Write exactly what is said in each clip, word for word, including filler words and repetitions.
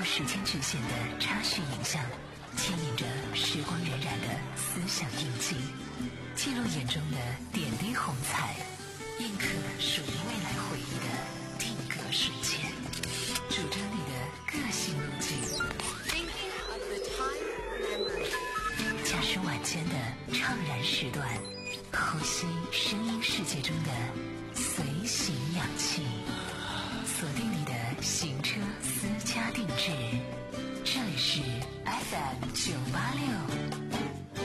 时间局限的插叙影像，牵引着时光荏苒的思想印记，记录眼中的点滴红彩，印刻属于未来回忆的定格瞬间，主张你的个性路径，驾驶晚间的怅然时段，呼吸声音世界中的随行氧气，锁定你的行车私家定制，这里是 F M 九八六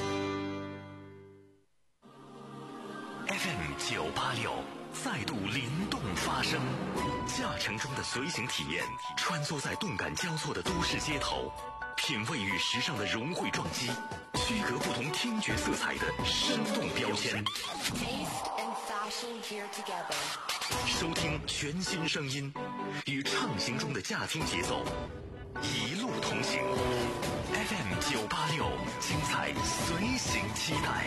F M 九八六再度灵动发声，驾乘中的随行体验，穿梭在动感交错的都市街头，品味与时尚的融汇撞击，区隔不同听觉色彩的生动标签，收听全新声音，与畅行中的驾听节奏一路同行。 F M 九八六，精彩随行期待。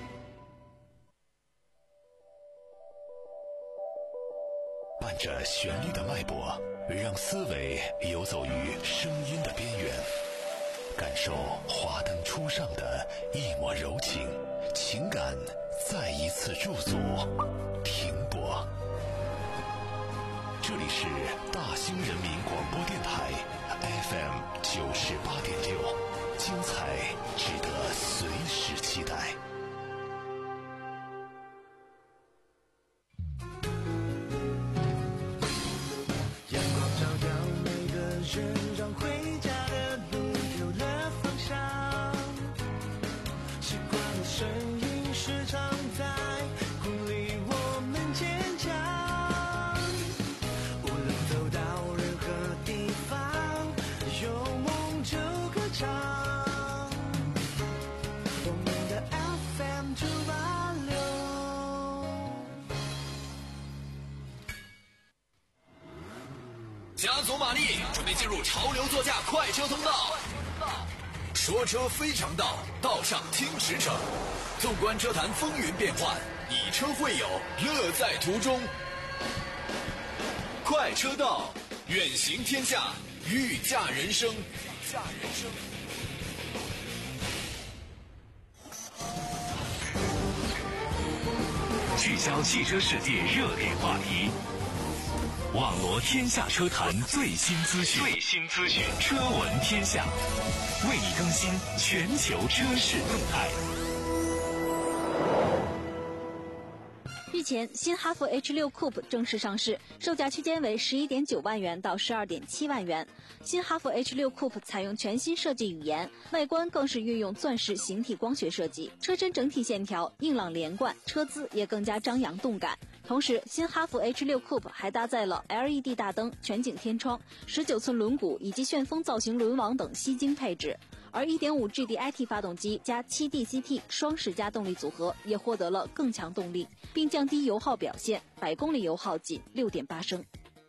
伴着旋律的脉搏，让思维游走于声音的边缘，感受华灯初上的一抹柔情，情感再一次驻足停泊。这里是大兴人民广播电台 F M 九十八点六，精彩值得随时期待。 阳光照耀每个人，让回家的路有了方向。习惯的声音时常在鼓励我们坚强。无论走到任何地方，有梦就歌唱。我们的 F M 九八六。 加足马力，准备进入潮流座驾快车通道。说车非常道，道上听驰骋。纵观车坛风云变幻，以车会友，乐在途中。快车道，远行天下，御驾人生。御驾人生。 聚焦汽车世界热点话题，网罗天下车坛最新资讯，最新资讯，车闻天下，为你更新全球车市动态。 日前，新哈弗 H 六 Coupe 正式上市，售价区间为 十一点九万元到 十二点七万元。新哈弗 H 六 Coupe 采用全新设计语言，外观更是运用钻石形体光学设计，车身整体线条硬朗连贯，车姿也更加张扬动感。同时，新哈弗 H 六 Coupe 还搭载了 L E D 大灯、全景天窗、十九寸轮毂以及旋风造型轮网等吸睛配置。而 一点五 G D I T 发动机加 七 D C T 双十佳动力组合也获得了更强动力，并降低油耗表现，百公里油耗仅 六点八升。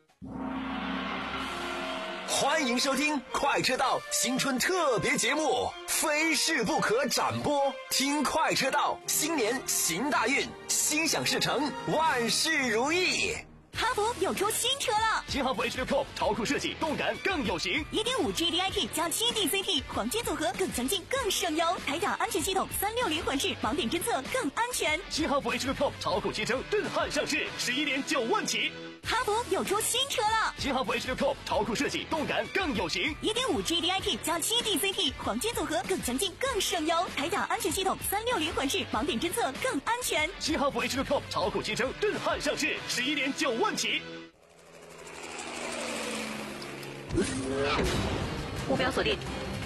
欢迎收听快车道新春特别节目，非试不可展播。听快车道，新年行大运，心想事成，万事如意。 哈弗又出新车了， 新哈弗 H 六 Coupe 超酷设计，动感更有型。 一点五 G D I T 加 七 D C T 黄金组合更强劲更省油，铠甲安全系统三六零环式盲点侦测更安全。 新哈弗 H 六 Coupe 超酷携程震撼上市，十一点九万起。 哈弗又出新车了， 新哈弗 H 六 Coupe 超酷设计，动感更有型。 一点五 G D I T 加 七 D C T 黄金组合更强劲更省油，铠甲安全系统三六零环式盲点侦测更安全。 新哈弗 H 六 Coupe 超酷携程震撼上市，十一点九万起。 目标锁定，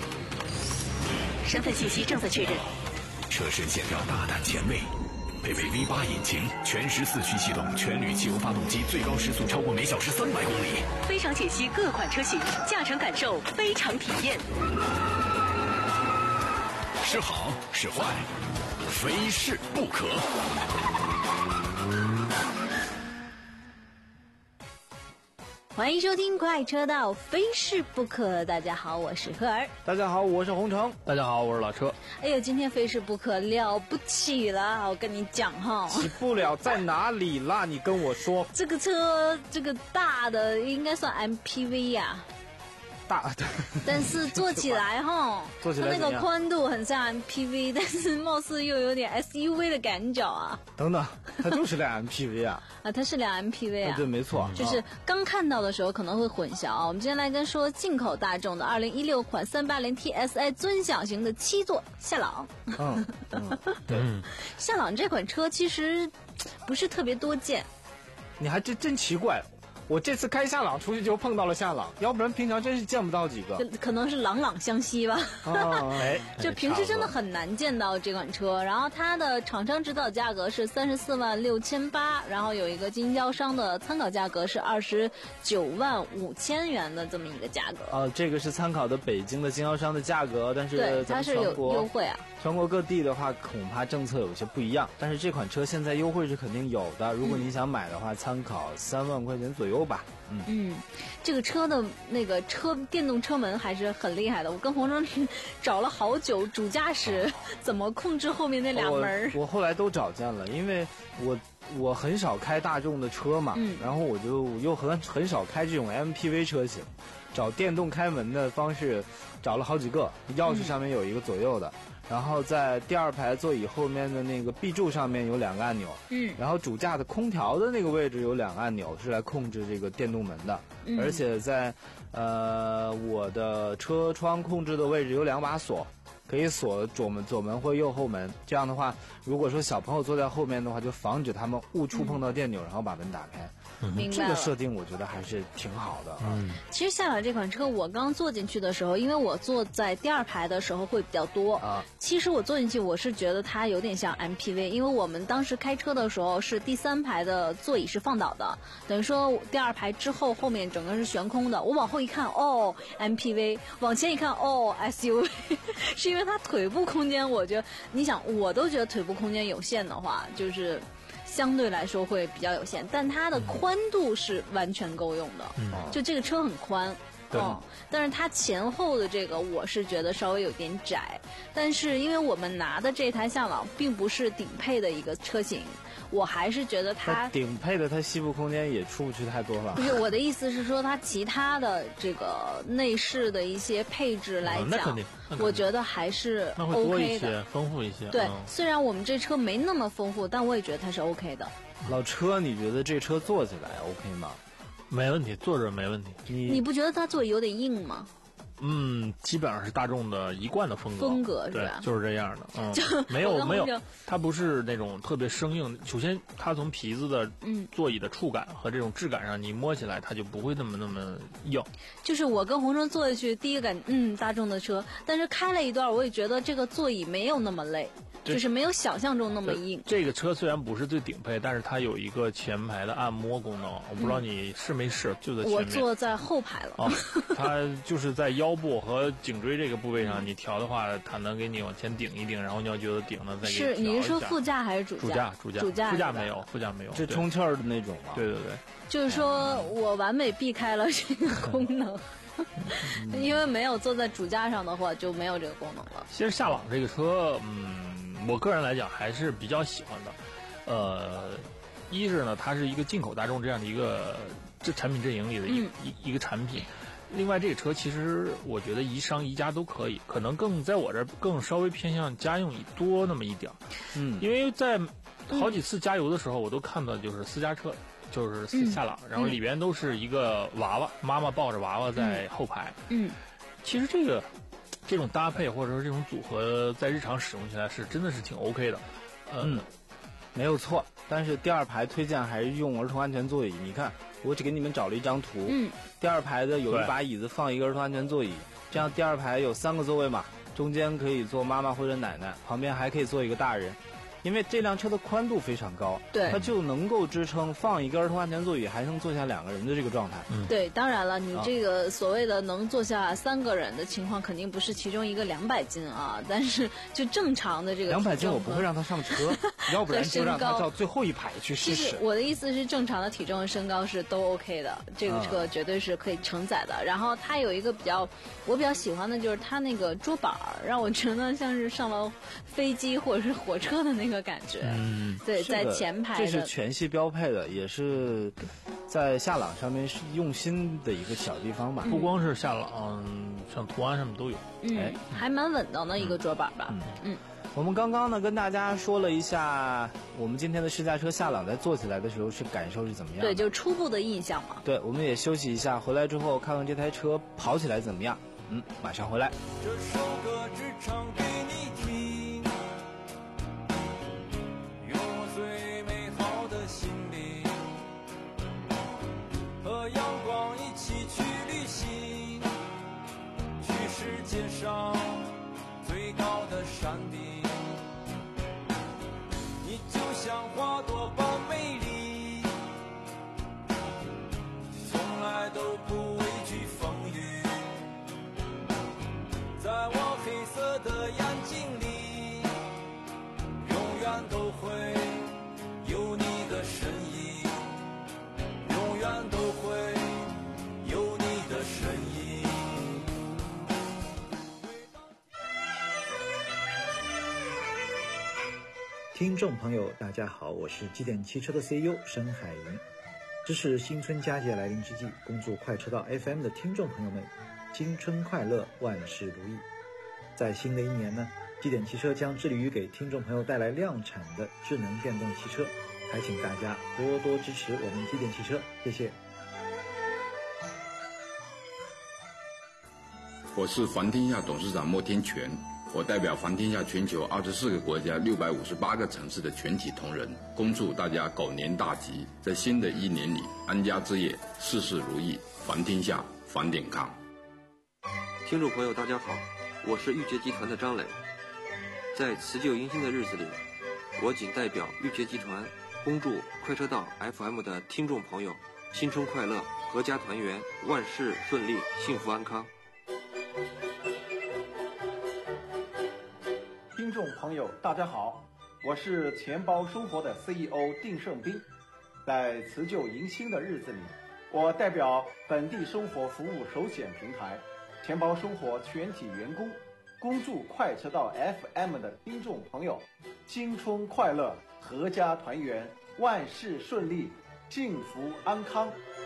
身份信息正在确认。 车身线条大胆前卫，配备 V 八 引擎，全时四驱系统，全铝汽油发动机，最高时速超过每小时三百公里。 非常解析各款车型，驾乘感受非常体验。 是好是坏，非试不可。 欢迎收听快车道，非试不可。大家好，我是赫尔。 大家好，我是洪城。大家好，我是老车。 哎呦，今天非试不可，了不起了！我跟你讲哈， 起不了在哪里啦？你跟我说。 这个车，这个大的应该算 M P V 呀、啊。 大， 但是坐起来哈， 坐起来它那个宽度很像 M P V， 但是貌似又有点 S U V 的感觉啊。 等等，它就是辆 M P V 啊。 啊，它是辆 M P V 啊。 对，没错。 就是刚看到的时候可能会混淆啊。我们今天来跟说进口大众的二零一六款三八零 T S I 尊享型的七座夏朗。 嗯，嗯对。 夏朗这款车其实不是特别多见。 你还真真奇怪。我这次开夏朗出去就碰到了夏朗，要不然平常真是见不到几个。 可能是朗朗相惜吧。 哦，哎， 就平时真的很难见到这款车。然后它的厂商指导价格是三十四万六千八，然后有一个经销商的参考价格是二十九万五千元的这么一个价格。 哦，这个是参考的北京的经销商的价格，但是对它是有优惠啊。 全国各地的话，恐怕政策有些不一样，但是这款车现在优惠是肯定有的。如果你想买的话，嗯、参考三万块钱左右吧。嗯嗯，这个车的那个车电动车门还是很厉害的。我跟洪忠找了好久，主驾驶、哦、怎么控制后面那俩门我。我后来都找见了，因为我我很少开大众的车嘛， 嗯、 然后我就又很很少开这种 M P V 车型，找电动开门的方式找了好几个，钥匙上面有一个左右的。嗯，然后在第二排座椅后面的那个 B 柱上面有两个按钮， 嗯， 然后主驾的空调的那个位置有两个按钮是来控制这个电动门的， 嗯， 而且在呃我的车窗控制的位置有两把锁，可以锁左门左门或右后门。这样的话，如果说小朋友坐在后面的话，就防止他们误触碰到电钮，嗯，然后把门打开。 明白了， 这个设定我觉得还是挺好的。 嗯，其实夏朗这款车我刚坐进去的时候，因为我坐在第二排的时候会比较多啊。 其实我坐进去我是觉得它有点像 M P V， 因为我们当时开车的时候是第三排的座椅是放倒的，等于说第二排之后后面整个是悬空的。我往后一看，哦 M P V， 往前一看，哦 S U V， 是因为它腿部空间，我觉得你想我都觉得腿部空间有限的话，就是相对来说会比较有限，但它的宽度是完全够用的。 嗯， 就这个车很宽， 对， 哦，但是它前后的这个我是觉得稍微有点窄。但是因为我们拿的这台夏朗并不是顶配的一个车型，我还是觉得它顶配的它膝部空间也出不去太多了。 不是，我的意思是说它其他的这个内饰的一些配置来讲， 哦，那肯定，那肯定我觉得还是 OK 的， 那会多一些，丰富一些。 对， 嗯， 虽然我们这车没那么丰富，但我也觉得它是 OK 的。 老车，你觉得这车坐起来 OK 吗？ 没问题，坐着没问题。 你你不觉得它座椅有点硬吗？ 嗯，基本上是大众的一贯的风格， 风格是吧？ 对，就是这样的。嗯， 就没有没有，它不是那种特别生硬。首先，它从皮子的嗯座椅的触感和这种质感上，你摸起来它就不会那么那么硬。 就是我跟洪生坐下去，第一个感嗯大众的车，但是开了一段，我也觉得这个座椅没有那么累。就是没有想象中那么硬。 这个车虽然不是最顶配，但是它有一个前排的按摩功能，我不知道你试没试，就在前面。 我坐在后排了。 哦，它就是在腰部和颈椎这个部位上，你调的话，它能给你往前顶一顶，然后你要觉得顶了再给你调一下。 是，你是说副驾还是主驾？ 主驾，主驾， 主驾， 副驾没有，副驾没有， 是充气儿的那种吗？ 对对对。 就是说我完美避开了这个功能。因为没有坐在主驾上的话，就没有这个功能了。 其实夏朗这个车，嗯。我个人来讲还是比较喜欢的，呃，一是呢，它是一个进口大众这样的一个这产品阵营里的一、嗯、一一个产品。另外，这个车其实我觉得宜商宜家都可以，可能更在我这儿更稍微偏向家用多那么一点。 嗯， 因为在好几次加油的时候，我都看到就是私家车，就是夏朗， 嗯、 然后里边都是一个娃娃，妈妈抱着娃娃在后排。 嗯， 其实这个。这种搭配或者说这种组合在日常使用起来是真的是挺 OK 的，呃、 嗯，没有错。但是第二排推荐还是用儿童安全座椅。你看，我只给你们找了一张图， 嗯， 第二排的有一把椅子放一个儿童安全座椅，这样第二排有三个座位嘛，中间可以坐妈妈或者奶奶，旁边还可以坐一个大人。因为这辆车的宽度非常高， 对， 它就能够支撑放一个儿童安全座椅，还能坐下两个人的这个状态。 嗯， 对，当然了，你这个所谓的能坐下三个人的情况，肯定不是其中一个两百斤啊，但是就正常的这个两百斤，我不会让他上车，要不然就让他到最后一排去试试。 我的意思是，正常的体重和身高是都 OK 的，这个车绝对是可以承载的。嗯、然后它有一个比较，我比较喜欢的就是它那个桌板，让我觉得像是上了飞机或者是火车的那个感觉。 嗯， 对，在的前排的， 这是全系标配的，也是在夏朗上面是用心的一个小地方吧。 不光是夏朗，像途安上面都有。 嗯， 哎还蛮稳当的一个桌板吧。 嗯嗯， 我们刚刚呢跟大家说了一下，我们今天的试驾车夏朗在坐起来的时候是感受是怎么样的。 对，就初步的印象嘛。 对，我们也休息一下，回来之后看看这台车跑起来怎么样。嗯，马上回来。 这首歌只唱给你听，用我最美好的心灵，和阳光一起去旅行，去世界上最高的山顶。你就像花朵般美丽，从来都不畏惧风雨，在我黑色的眼睛里，永远都会有你的身影，永远都会有你的身影。 听众朋友大家好，我是机电汽车的 C E O 申海云。这是新春佳节来临之际，恭祝快车道 F M 的听众朋友们新春快乐，万事如意。在新的一年呢，机电汽车将致力于给听众朋友带来量产的智能电动汽车，还请大家多多支持我们机电汽车，谢谢。 我是环天下董事长莫天全，我代表环天下全球二十四个国家六百五十八个城市的全体同仁，恭祝大家狗年大吉，在新的一年里安家置业，事事如意，环天下，环点康。 听众朋友大家好，我是裕捷集团的张磊。在辞旧迎新的日子里，我仅代表裕捷集团恭祝快车道 F M 的听众朋友新春快乐，阖家团圆，万事顺利，幸福安康。 听众朋友大家好，我是钱包生活的 C E O 丁胜斌。在辞旧迎新的日子里，我代表本地生活服务首选平台钱包生活全体员工，恭祝快车道 F M 的听众朋友新春快乐，阖家团圆，万事顺利，幸福安康。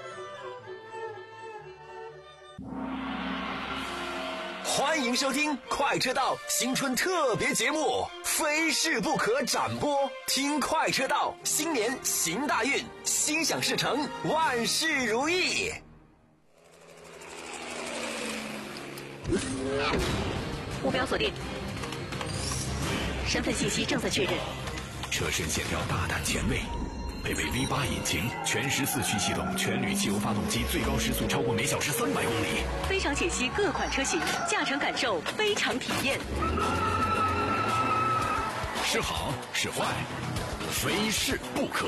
欢迎收听快车道新春特别节目《非试不可》展播，听快车道，新年行大运，心想事成，万事如意。 目标锁定，身份信息正在确认。 车身线条大胆前卫，配备 V 八 引擎，全时四驱系统，全铝汽油发动机，最高时速超过每小时三百公里。 非常解析各款车型，驾乘感受非常体验。 是好是坏，非试不可。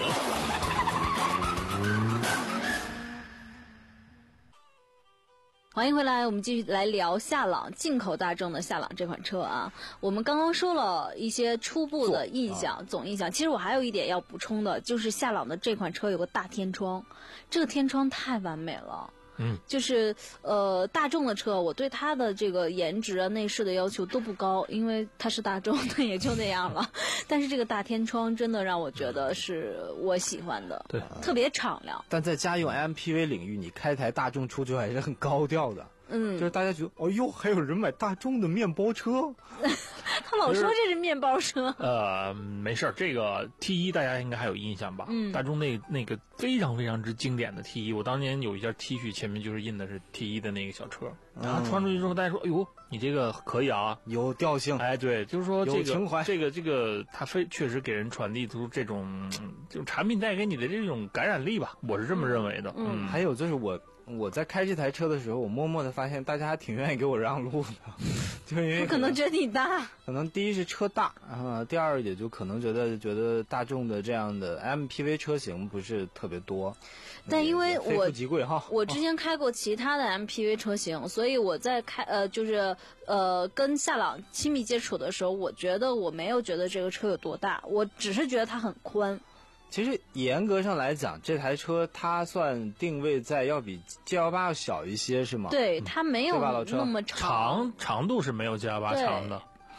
欢迎回来，我们继续来聊夏朗，进口大众的夏朗这款车啊。我们刚刚说了一些初步的印象、啊、总印象。其实我还有一点要补充的，就是夏朗的这款车有个大天窗，这个天窗太完美了。 嗯， 就是呃，大众的车，我对它的这个颜值啊、内饰的要求都不高，因为它是大众的，也就那样了。但是这个大天窗真的让我觉得是我喜欢的， 对， 特别敞亮。 但在家用 M P V 领域，你开台大众出去还是很高调的。 嗯， 就是大家觉得，哦哟，还有人买大众的面包车。 他老说这是面包车。 呃，没事儿，这个 T 一大家应该还有印象吧？ 嗯， 大众那那个非常非常之经典的 T 一，我当年有一件 T 恤，前面就是印的是 T 一的那个小车。然后穿出去之后，大家说：“哎呦，你这个可以啊， 有调性。” 哎，对，就是说这个有情怀， 这个这个，它非确实给人传递出这种这种产品带给你的这种感染力吧，我是这么认为的。 嗯， 嗯还有就是我。我在开这台车的时候，我默默的发现大家还挺愿意给我让路的，就因为可能觉得你大， 可能第一是车大啊，第二也就可能觉得觉得大众的这样的 M P V 车型不是特别多， 但因为我非富即贵哈， 我之前开过其他的 M P V 车型，所以我在开呃就是呃跟夏朗亲密接触的时候，我觉得我没有觉得这个车有多大，我只是觉得它很宽。 其实严格上来讲，这台车它算定位在要比 G L 八 要小一些，是吗？ 对，它没有那么长，长度是没有 G L 八 长的。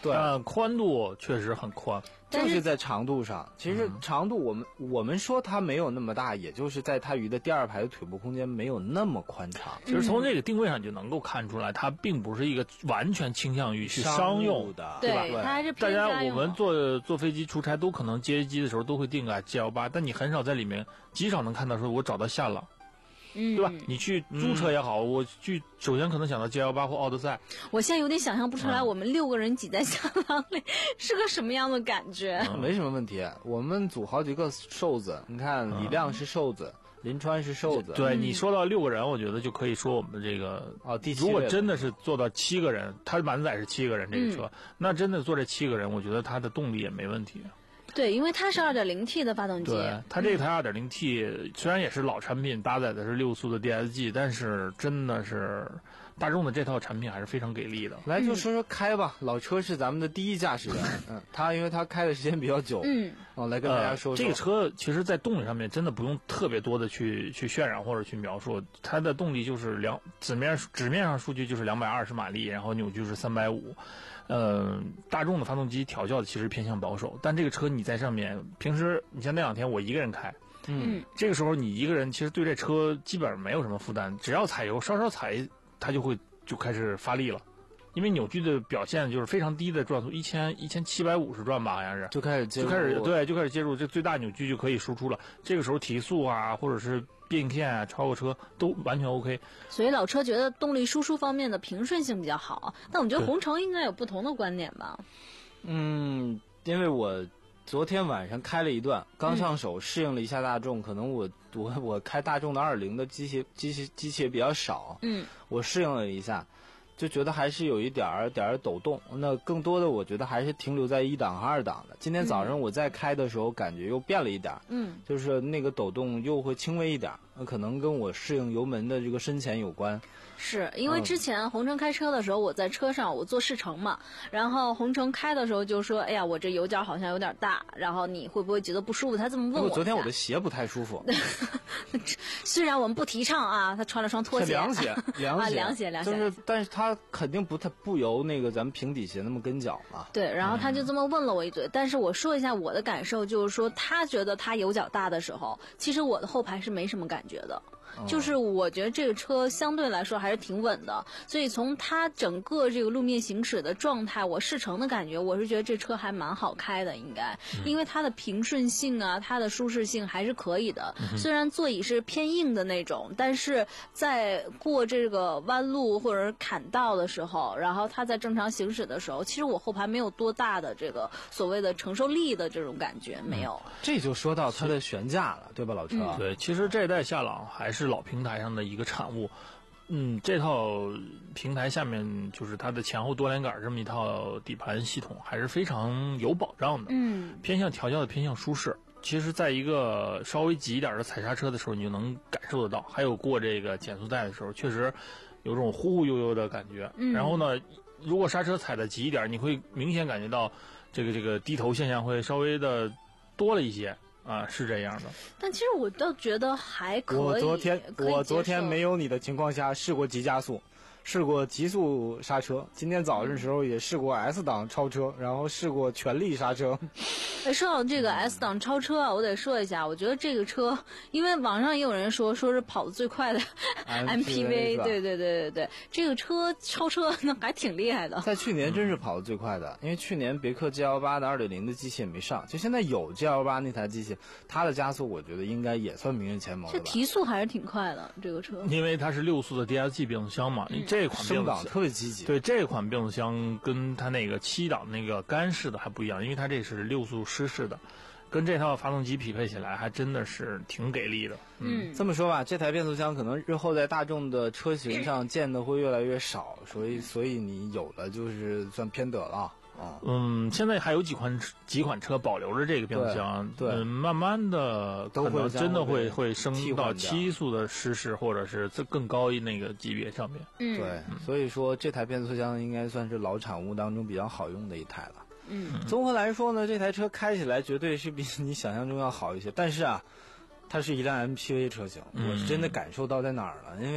对， 但宽度确实很宽。 就是在长度上，其实长度我们、嗯、我们说它没有那么大，也就是在它鱼的第二排的腿部空间没有那么宽敞。 其实从这个定位上就能够看出来，它并不是一个完全倾向于去商用的， 对吧？ 对，它还是大家我们坐坐飞机出差都可能接机的时候都会订个 G 一八，但你很少在里面极少能看到说我找到线了。 嗯， 对吧？你去租车也好，嗯、我去首先可能想到 G 一八或奥德赛。 我现在有点想象不出来，我们六个人挤在香囊里、嗯、是个什么样的感觉。 嗯、没什么问题，我们组好几个瘦子，你看李亮是瘦子，嗯、林川是瘦子。 对、嗯、你说到六个人，我觉得就可以说我们这个哦，第七如果真的是做到七个人，它满载是七个人这个车，嗯、那真的坐这七个人，我觉得它的动力也没问题。 对，因为它是 二点零 T 的发动机。 对，它这台 二点零 T 虽然也是老产品，搭载的是六速的 D S G， 但是真的是大众的这套产品还是非常给力的。 来，就说说开吧，嗯、老车是咱们的第一驾驶员，嗯，他因为他开的时间比较久， 嗯， 哦，来跟大家说说、 呃、这个车，其实在动力上面真的不用特别多的去去渲染或者去描述，它的动力就是两纸面纸面上数据就是两百二十马力，然后扭矩是三百五。呃，大众的发动机调教的其实偏向保守，但这个车你在上面，平时你像那两天我一个人开， 嗯， 这个时候你一个人其实对这车基本上没有什么负担，只要踩油稍稍踩，它就会就开始发力了，因为扭矩的表现就是非常低的转速，一千一千七百五十转吧，好像是就开始接入就开始对就开始接入，这最大扭矩就可以输出了。这个时候提速啊，或者是变线啊，超过车都完全 OK。 所以老车觉得动力输出方面的平顺性比较好，但我觉得红城应该有不同的观点吧？ 嗯，因为我昨天晚上开了一段，刚上手适应了一下大众，嗯、可能我我我开大众的二零的机械机械机械比较少， 嗯， 我适应了一下。就觉得还是有一点儿点儿抖动，那更多的我觉得还是停留在一档和二档的。今天早上我在开的时候，感觉又变了一点， 嗯， 就是那个抖动又会轻微一点，那可能跟我适应油门的这个深浅有关。 是因为之前红城开车的时候，我在车上我做试乘嘛，然后红城开的时候就说：“哎呀，我这油角好像有点大，然后你会不会觉得不舒服？”他这么问我。 昨天我的鞋不太舒服。 虽然我们不提倡啊，他穿了双拖鞋。 凉鞋，凉鞋， 啊，凉鞋，凉鞋。 就是，但是他肯定不太不由那个咱们平底鞋那么跟脚嘛。 对，然后他就这么问了我一嘴，嗯、但是我说一下我的感受，就是说他觉得他油角大的时候，其实我的后排是没什么感觉的。就是我觉得这个车相对来说还是挺稳的，所以从它整个这个路面行驶的状态，我试乘的感觉，我是觉得这车还蛮好开的，应该，因为它的平顺性啊，它的舒适性还是可以的。虽然座椅是偏硬的那种，但是在过这个弯路或者砍道的时候，然后它在正常行驶的时候，其实我后排没有多大的这个所谓的承受力的这种感觉，没有。 嗯、这就说到它的悬架了，对吧，老车？ 嗯、对，其实这一代夏朗还是老平台上的一个产物，嗯，这套平台下面就是它的前后多连杆这么一套底盘系统，还是非常有保障的， 嗯， 偏向调教的偏向舒适。其实，在一个稍微急一点的踩刹车的时候，你就能感受得到，还有过这个减速带的时候，确实有种忽忽悠悠的感觉。 嗯， 然后呢，如果刹车踩的急一点，你会明显感觉到这个这个低头现象会稍微的多了一些。啊，是这样的。 但其实我倒觉得还可以。 我昨天我昨天没有你的情况下试过急加速，试过急速刹车。今天早上的时候也试过 S 档超车，然后试过全力刹车。 哎，说到这个 S 档超车啊，我得说一下，我觉得这个车，因为网上也有人说说是跑得最快的 M P V， 对对对对对，这个车超车那还挺厉害的。 在去年真是跑得最快的，因为去年别克 G 一八 的 二点零 的机器也没上，就现在有 G 一八 那台机器，它的加速我觉得应该也算名列前茅了吧。 这提速还是挺快的，这个车。 因为它是六速的 D S G 变速箱嘛，嗯、这款变速箱特别积极。 对，这款变速箱跟它那个七档那个干式的还不一样，因为它这是六速湿式的。跟这套发动机匹配起来，还真的是挺给力的。 嗯， 这么说吧，这台变速箱可能日后在大众的车型上见的会越来越少，所以所以你有了就是算偏得了。啊， 嗯，现在还有几款几款车保留着这个变速箱， 对，对嗯，慢慢的可能真的会会升到七速的湿式，或者是更高一那个级别上面。 嗯， 对，所以说这台变速箱应该算是老产物当中比较好用的一台了。 嗯， 综合来说呢，这台车开起来绝对是比你想象中要好一些，但是啊，它是一辆 M P V 车型， 嗯、 我是真的感受到在哪儿了，因为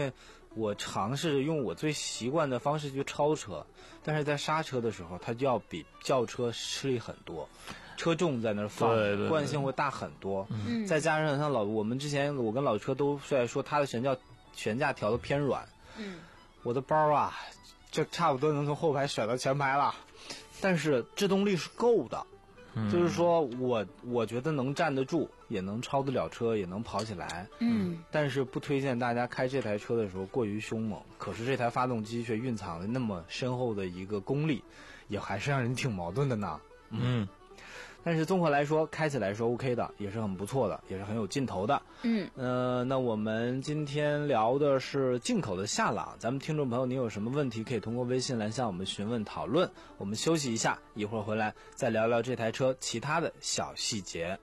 我尝试用我最习惯的方式去超车，但是在刹车的时候，它就要比轿车吃力很多，车重在那儿放， 对对对惯性会大很多。 嗯再加上像老我们之前我跟老车都在说，它的悬架悬架调的偏软， 嗯， 我的包啊，就差不多能从后排甩到前排了，但是制动力是够的。 嗯、 就是说我我觉得能站得住，也能超得了车，也能跑起来。 嗯， 但是不推荐大家开这台车的时候过于凶猛。可是这台发动机却蕴藏了那么深厚的一个功力，也还是让人挺矛盾的呢。 嗯。 嗯，但是综合来说，开起来是 OK 的，也是很不错的，也是很有劲头的。 嗯， 呃，那我们今天聊的是进口的夏朗，咱们听众朋友，你有什么问题可以通过微信来向我们询问讨论。我们休息一下，一会儿回来再聊聊这台车其他的小细节。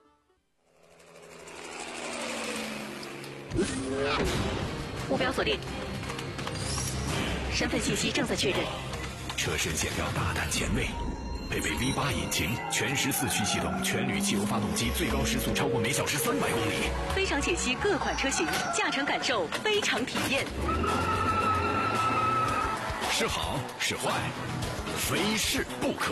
目标锁定，身份信息正在确认。 车身线条大胆前卫，配备 V 八 引擎，全时四驱系统，全铝汽油发动机，最高时速超过每小时三百公里。 非常解析各款车型，驾乘感受非常体验。 是好是坏，非试不可。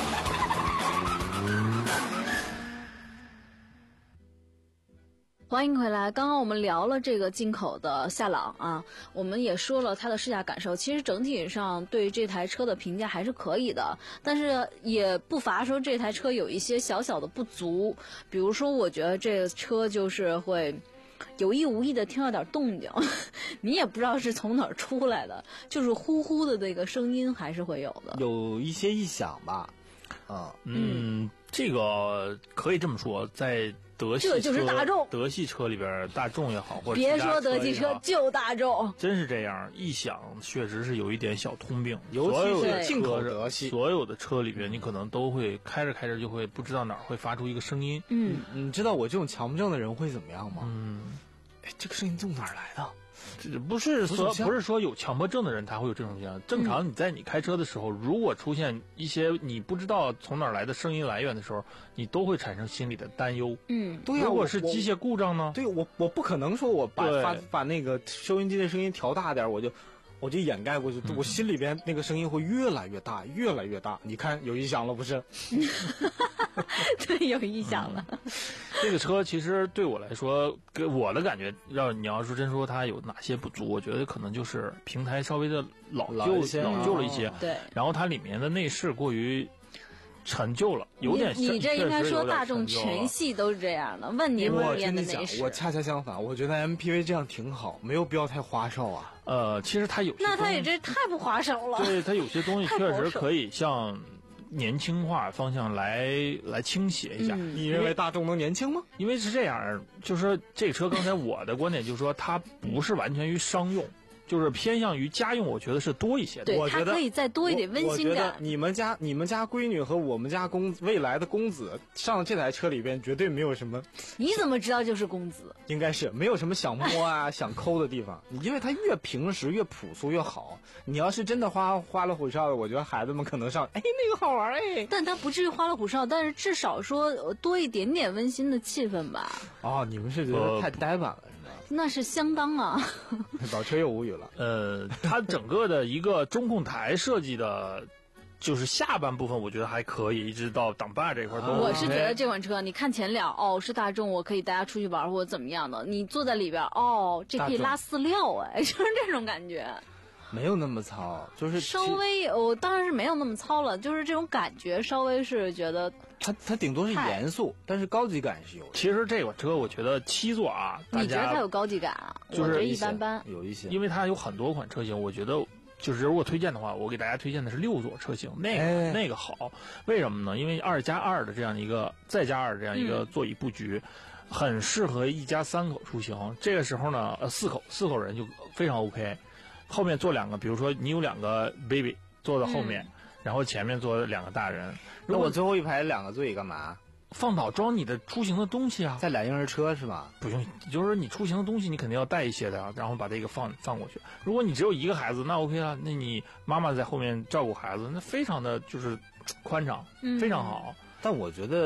欢迎回来。刚刚我们聊了这个进口的夏朗啊，我们也说了它的试驾感受。其实整体上对这台车的评价还是可以的，但是也不乏说这台车有一些小小的不足。比如说，我觉得这个车就是会有意无意的听到点动静，你也不知道是从哪儿出来的，就是呼呼的这个声音还是会有的， 有一些异响吧。 啊，嗯，这个可以这么说，在德系车， 这就是大众。 德系车里边，大众也好，或者别说德系车，就大众， 真是这样。异响确实是有一点小通病， 尤其是进口德系， 所有的车里边，你可能都会开着开着就会不知道哪儿会发出一个声音。 嗯， 你知道我这种强迫症的人会怎么样吗？ 嗯， 哎，这个声音从哪儿来的？ 不是说不是说有强迫症的人他会有这种现象。正常你在你开车的时候，嗯、如果出现一些你不知道从哪儿来的声音来源的时候，你都会产生心理的担忧。 嗯， 对呀、啊。 如果是机械故障呢？ 对，我我不可能说我把把把那个收音机的声音调大点，我就我就掩盖过去，嗯、我心里边那个声音会越来越大，越来越大。你看有异响了不是？ 对，有异响了。 嗯、这个车其实对我来说，给我的感觉，让你要是真说它有哪些不足，我觉得可能就是平台稍微的老旧老旧了一些， 对。 然后它里面的内饰过于陈旧了，有点。 你, 你这应该说大众全系都是这样的，万年不变的内饰。 我恰恰相反，我觉得 M P V 这样挺好，没有必要太花哨啊。 呃，其实它有些那它也这太不花哨了。 对，它有些东西确实可以向年轻化方向来来倾斜一下。 嗯、 你认为大众能年轻吗？ 因为是这样，就是说这个车刚才我的观点就是说，它不是完全于商用。就是偏向于家用，我觉得是多一些的。 对， 我觉得它可以再多一点温馨感。 我觉得你们家你们家闺女和我们家公未来的公子上这台车里边绝对没有什么。 你怎么知道就是公子？ 应该是没有什么想摸啊、想抠的地方。因为它越平实、越朴素越好。你要是真的花花里胡哨的，我觉得孩子们可能上，哎，那个好玩哎。 但它不至于花里胡哨，但是至少说多一点点温馨的气氛吧。 哦，你们是觉得太呆板了。 那是相当啊！ 老车又无语了。 呃，它整个的一个中控台设计的，就是下半部分我觉得还可以，一直到挡把这一块都。 我是觉得这款车，你看前脸哦是大众，我可以带它出去玩或者怎么样的，你坐在里边哦，这可以拉饲料哎，就是这种感觉。 没有那么糙，就是稍微我、哦、当然是没有那么糙了，就是这种感觉稍微是觉得它它顶多是严肃，但是高级感是有的。 其实这款车我觉得七座啊， 你觉得它有高级感啊？ 就是我觉得一般般， 有一些， 因为它有很多款车型，我觉得就是如果推荐的话，我给大家推荐的是六座车型，那个、哎、那个好，为什么呢？因为二加二的这样一个再加二这样一个座椅布局。嗯很适合一家三口出行，这个时候呢，呃，四口四口人就非常 OK。后面坐两个，比如说你有两个 baby 坐在后面，嗯、然后前面坐两个大人。 那我最后一排两个座椅干嘛？ 放倒装你的出行的东西啊。 在俩婴儿车是吧？ 不用，就是说你出行的东西你肯定要带一些的，然后把这个放放过去。如果你只有一个孩子，那 OK 了，那你妈妈在后面照顾孩子，那非常的就是宽敞，嗯、非常好。 但我觉得。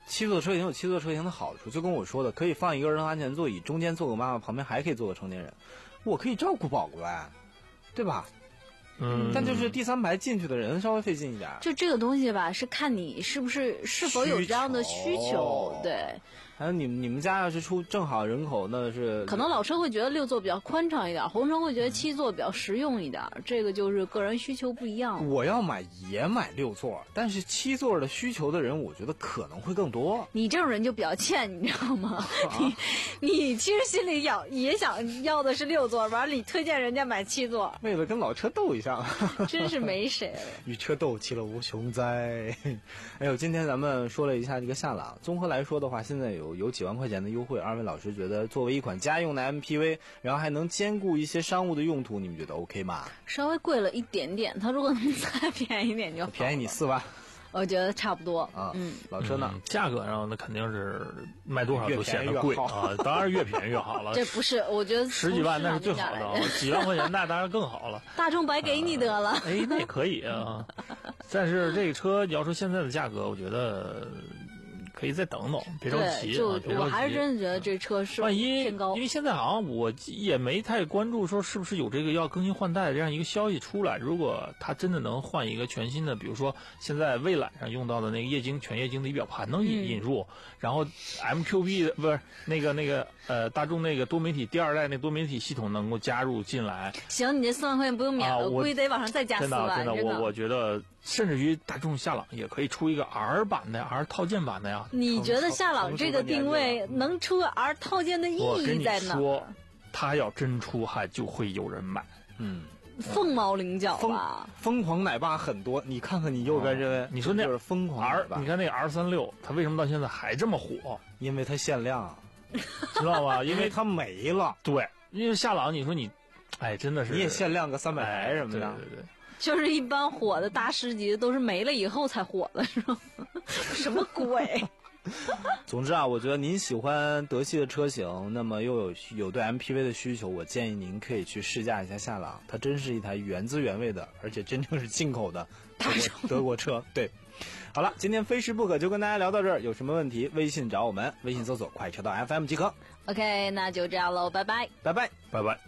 七座车型有七座车型的好处，就跟我说的，可以放一个儿童安全座椅，中间坐个妈妈，旁边还可以坐个成年人，我可以照顾宝宝呗，对吧？ 嗯， 但就是第三排进去的人稍微费劲一点。 就这个东西吧，是看你是不是是否有这样的需求，对。 还有你们你们家要是出正好人口，那是可能老车会觉得六座比较宽敞一点，红车会觉得七座比较实用一点，这个就是个人需求不一样。 我要买也买六座，但是七座的需求的人，我觉得可能会更多。 你这种人就比较欠，你知道吗？啊、你你其实心里要也想要的是六座，完了你推荐人家买七座， 为了跟老车斗一下， 真是没谁了。 与车斗起了无穷灾。哎呦，今天咱们说了一下这个夏朗，综合来说的话，现在有有几万块钱的优惠，二位老师觉得作为一款家用的 M P V， 然后还能兼顾一些商务的用途，你们觉得 OK 吗？ 稍微贵了一点点，它如果能再便宜一点就好了。 便宜你四万。 我觉得差不多啊， 嗯， 老车呢、 嗯，价格上那肯定是卖多少都显得贵啊，当然越便宜越好了。 这不是，我觉得十几万那是最好的，几万块钱那当然更好了。 大众白给你得了， 啊、哎，那也可以啊。但是这个车要说现在的价格，我觉得可以再等等，别着急就啊，别着急。 我还是真的觉得这车是万一偏高， 因为现在好像我也没太关注说是不是有这个要更新换代的这样一个消息出来。如果它真的能换一个全新的，比如说现在蔚揽上用到的那个液晶全液晶的仪表盘能引、嗯、引入，然后 M Q B 的不是那个那个呃大众那个多媒体第二代那多媒体系统能够加入进来。 行，你这四万块钱不用免了，啊、我估计得往上再加四万。 真的真的，我我觉得甚至于大众夏朗也可以出一个 R 版的 R 套件版的呀。 你觉得夏朗这个定位能出 R 套件的意义在哪？ 我跟你说，他要真出，还就会有人买。 嗯， 凤毛麟角吧。 疯狂奶爸很多，你看看你右边这位， 哦、你说那就是疯狂 R， 你看那 R 三六，它为什么到现在还这么火？ 因为它限量， 知道吧？ 因为它没了。 对，因为夏朗，你说你，哎，真的是你也限量个三百台什么的。 哎、对对对。 就是一般火的大师级都是没了以后才火的，是吧？什么鬼？ 总之啊，我觉得您喜欢德系的车型，那么又有有对 M P V 的需求，我建议您可以去试驾一下夏朗，它真是一台原汁原味的，而且真正是进口的德国德国车。对，好了，今天非试不可就跟大家聊到这儿，有什么问题微信找我们，微信搜索快车道 F M 即可。 OK， 那就这样喽，拜拜， 拜拜， 拜拜。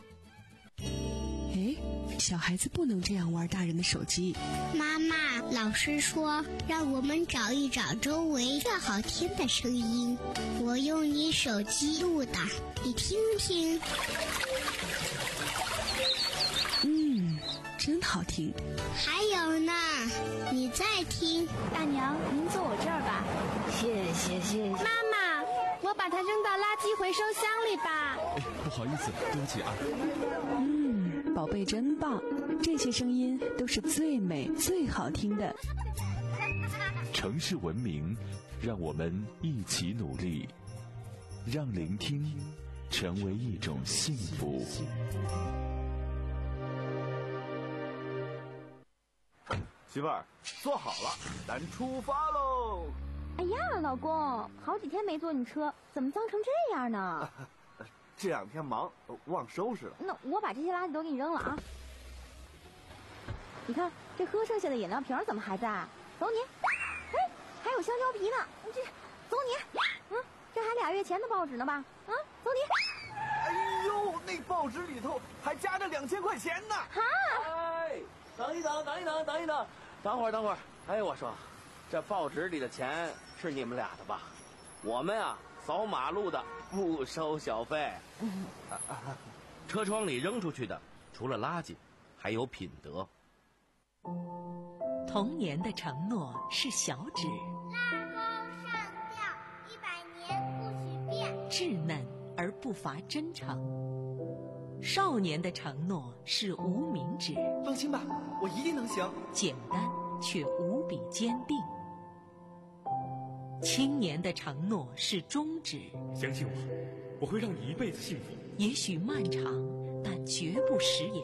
小孩子不能这样玩大人的手机。 妈妈，老师说让我们找一找周围最好听的声音，我用你手机录的，你听听。 嗯，真好听。 还有呢，你再听。 大娘，您坐我这儿吧。 谢谢谢谢。 妈妈，我把它扔到垃圾回收箱里吧。 哎，不好意思，对不起啊。 嗯，宝贝真棒，这些声音都是最美最好听的。 城市文明，让我们一起努力，让聆听成为一种幸福。 媳妇儿，坐好了，咱出发喽！ 哎呀，老公，好几天没坐你车，怎么脏成这样呢？ 这两天忙，忘收拾了。 那我把这些垃圾都给你扔了啊！你看这喝剩下的饮料瓶怎么还在？走你！哎，还有香蕉皮呢，这走你！嗯，这还俩月前的报纸呢吧？啊，走你！ 哎呦，那报纸里头还夹着两千块钱呢！ 哈！ 哎，等一等，等一等，等一等，等会儿，等会儿。哎，我说，这报纸里的钱是你们俩的吧？我们啊，扫马路的不收小费。车窗里扔出去的，除了垃圾，还有品德。 童年的承诺是小指， 拉钩上吊一百年不许变， 稚嫩而不乏真诚。少年的承诺是无名指， 放心吧，我一定能行。 简单却无比坚定。青年的承诺是中指， 相信我，我会让你一辈子幸福。 也许漫长，但绝不食言。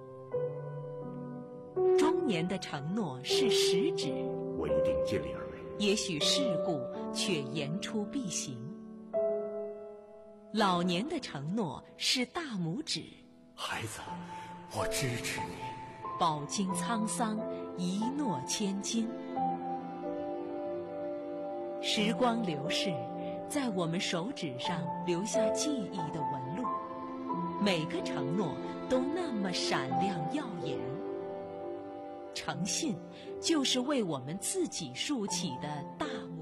中年的承诺是食指， 我一定尽力而为。 也许世故，却言出必行。老年的承诺是大拇指， 孩子，我支持你。 饱经沧桑，一诺千金。 时光流逝，在我们手指上留下记忆的纹路，每个承诺都那么闪亮耀眼。诚信就是为我们自己竖起的大